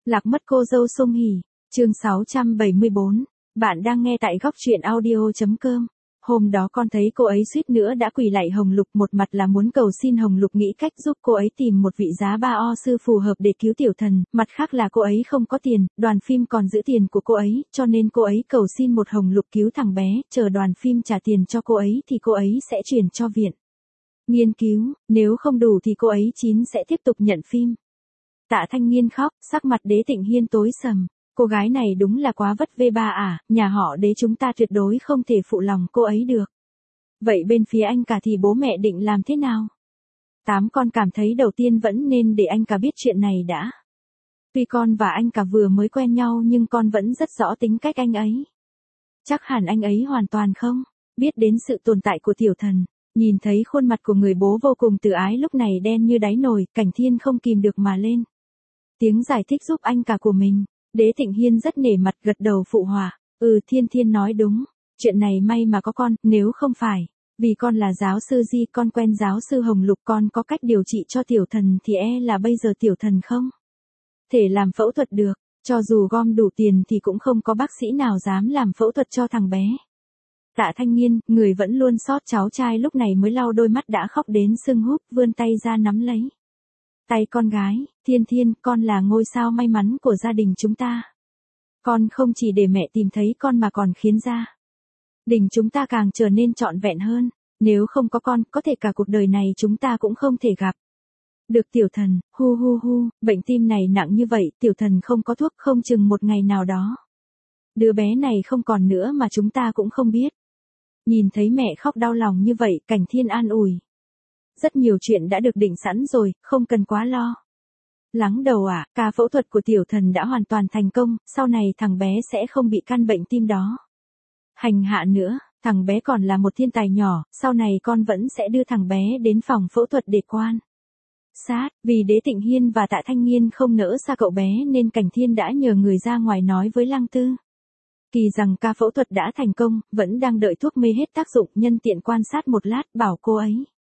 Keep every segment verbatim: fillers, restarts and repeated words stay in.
Lạc mất cô dâu Sung Hỉ, chương sáu trăm bảy mươi bốn. Bạn đang nghe tại góc truyện audio.com. Hôm đó con thấy cô ấy suýt nữa đã quỳ lạy Hồng Lục, một mặt là muốn cầu xin Hồng Lục nghĩ cách giúp cô ấy tìm một vị giá ba o sư phù hợp để cứu tiểu thần, mặt khác là cô ấy không có tiền, đoàn phim còn giữ tiền của cô ấy, cho nên cô ấy cầu xin một Hồng Lục cứu thằng bé, chờ đoàn phim trả tiền cho cô ấy thì cô ấy sẽ chuyển cho viện nghiên cứu, nếu không đủ thì cô ấy chín sẽ tiếp tục nhận phim. Tạ Thanh Nghiên khóc, sắc mặt Đế Tịnh Hiên tối sầm. Cô gái này đúng là quá vất vê ba à, nhà họ Đế chúng ta tuyệt đối không thể phụ lòng cô ấy được. Vậy bên phía anh cả thì bố mẹ định làm thế nào? Tám con cảm thấy đầu tiên vẫn nên để anh cả biết chuyện này đã. Tuy con và anh cả vừa mới quen nhau nhưng con vẫn rất rõ tính cách anh ấy. Chắc hẳn anh ấy hoàn toàn không biết đến sự tồn tại của tiểu thần. Nhìn thấy khuôn mặt của người bố vô cùng từ ái lúc này đen như đáy nồi, Cảnh Thiên không kìm được mà lên tiếng giải thích giúp anh cả của mình. Đế Tịnh Hiên rất nể mặt gật đầu phụ họa. Ừ, Thiên Thiên nói đúng. Chuyện này may mà có con, nếu không phải vì con là giáo sư Di, con quen giáo sư Hồng Lục, con có cách điều trị cho tiểu thần thì e là bây giờ tiểu thần không thể làm phẫu thuật được. Cho dù gom đủ tiền thì cũng không có bác sĩ nào dám làm phẫu thuật cho thằng bé. Tạ Thanh Nghiên, người vẫn luôn xót cháu trai lúc này mới lau đôi mắt đã khóc đến sưng húp, vươn tay ra nắm lấy tay con gái. Thiên Thiên, con là ngôi sao may mắn của gia đình chúng ta. Con không chỉ để mẹ tìm thấy con mà còn khiến gia đình chúng ta càng trở nên trọn vẹn hơn. Nếu không có con, có thể cả cuộc đời này chúng ta cũng không thể gặp được tiểu thần. Hu hu hu, bệnh tim này nặng như vậy, tiểu thần không có thuốc, không chừng một ngày nào đó đứa bé này không còn nữa mà chúng ta cũng không biết. Nhìn thấy mẹ khóc đau lòng như vậy, Cảnh Thiên an ủi. Rất nhiều chuyện đã được định sẵn rồi, không cần quá lo lắng đầu ạ. À, ca phẫu thuật của tiểu thần đã hoàn toàn thành công, sau này thằng bé sẽ không bị căn bệnh tim đó hành hạ nữa. Thằng bé còn là một thiên tài nhỏ, sau này con vẫn sẽ đưa thằng bé đến phòng phẫu thuật để quan sát. Vì Đế Tịnh Hiên và Tạ Thanh Nghiên không nỡ xa cậu bé nên Cảnh Thiên đã nhờ người ra ngoài nói với Lăng Tư Kỳ rằng ca phẫu thuật đã thành công, vẫn đang đợi thuốc mê hết tác dụng, nhân tiện quan sát một lát, bảo cô ấy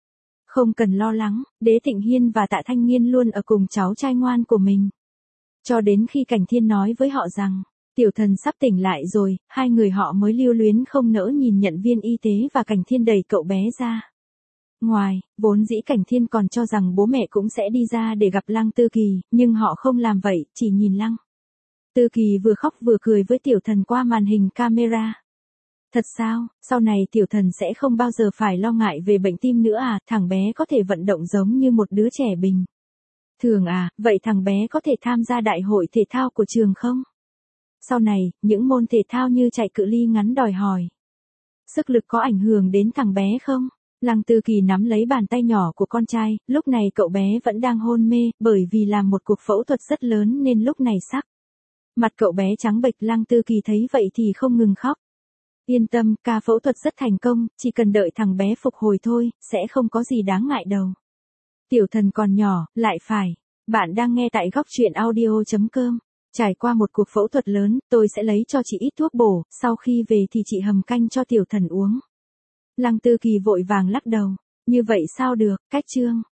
không cần lo lắng. Đế Tịnh Hiên và Tạ Thanh Nghiên luôn ở cùng cháu trai ngoan của mình. Cho đến khi Cảnh Thiên nói với họ rằng tiểu thần sắp tỉnh lại rồi, hai người họ mới lưu luyến không nỡ nhìn nhận viên y tế và Cảnh Thiên đẩy cậu bé ra ngoài. Vốn dĩ Cảnh Thiên còn cho rằng bố mẹ cũng sẽ đi ra để gặp Lăng Tư Kỳ, nhưng họ không làm vậy, chỉ nhìn Lăng Tư Kỳ vừa khóc vừa cười với tiểu thần qua màn hình camera. Thật sao, sau này tiểu thần sẽ không bao giờ phải lo ngại về bệnh tim nữa à, thằng bé có thể vận động giống như một đứa trẻ bình thường à, vậy thằng bé có thể tham gia đại hội thể thao của trường không? Sau này, những môn thể thao như chạy cự ly ngắn đòi hỏi sức lực có ảnh hưởng đến thằng bé không? Lăng Tư Kỳ nắm lấy bàn tay nhỏ của con trai, lúc này cậu bé vẫn đang hôn mê, bởi vì làm một cuộc phẫu thuật rất lớn nên lúc này sắc mặt cậu bé trắng bệch. Lăng Tư Kỳ thấy vậy thì không ngừng khóc. Yên tâm, ca phẫu thuật rất thành công, chỉ cần đợi thằng bé phục hồi thôi, sẽ không có gì đáng ngại đâu. Tiểu thần còn nhỏ, lại phải. Bạn đang nghe tại góc truyện audio.com. Trải qua một cuộc phẫu thuật lớn, tôi sẽ lấy cho chị ít thuốc bổ, sau khi về thì chị hầm canh cho tiểu thần uống. Lăng Tư Kỳ vội vàng lắc đầu. Như vậy sao được, cách chương